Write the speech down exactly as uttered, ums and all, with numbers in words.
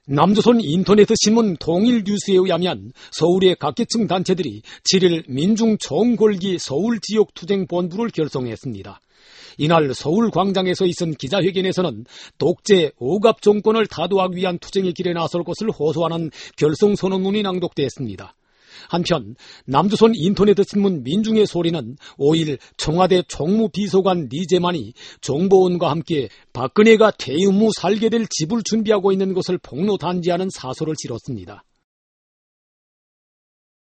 남조선 인터넷 신문 통일뉴스에 의하면 서울의 각계층 단체들이 칠 일 민중총궐기 서울지역투쟁본부를 결성했습니다. 이날 서울광장에서 있은 기자회견에서는 독재 오갑 정권을 타도하기 위한 투쟁의 길에 나설 것을 호소하는 결성선언문이 낭독됐습니다. 한편 남조선 인터넷 신문 민중의 소리는 오 일 청와대 총무비서관 리제만이 정보원과 함께 박근혜가 퇴임 후 살게 될 집을 준비하고 있는 것을 폭로단지하는 사설을 실었습니다.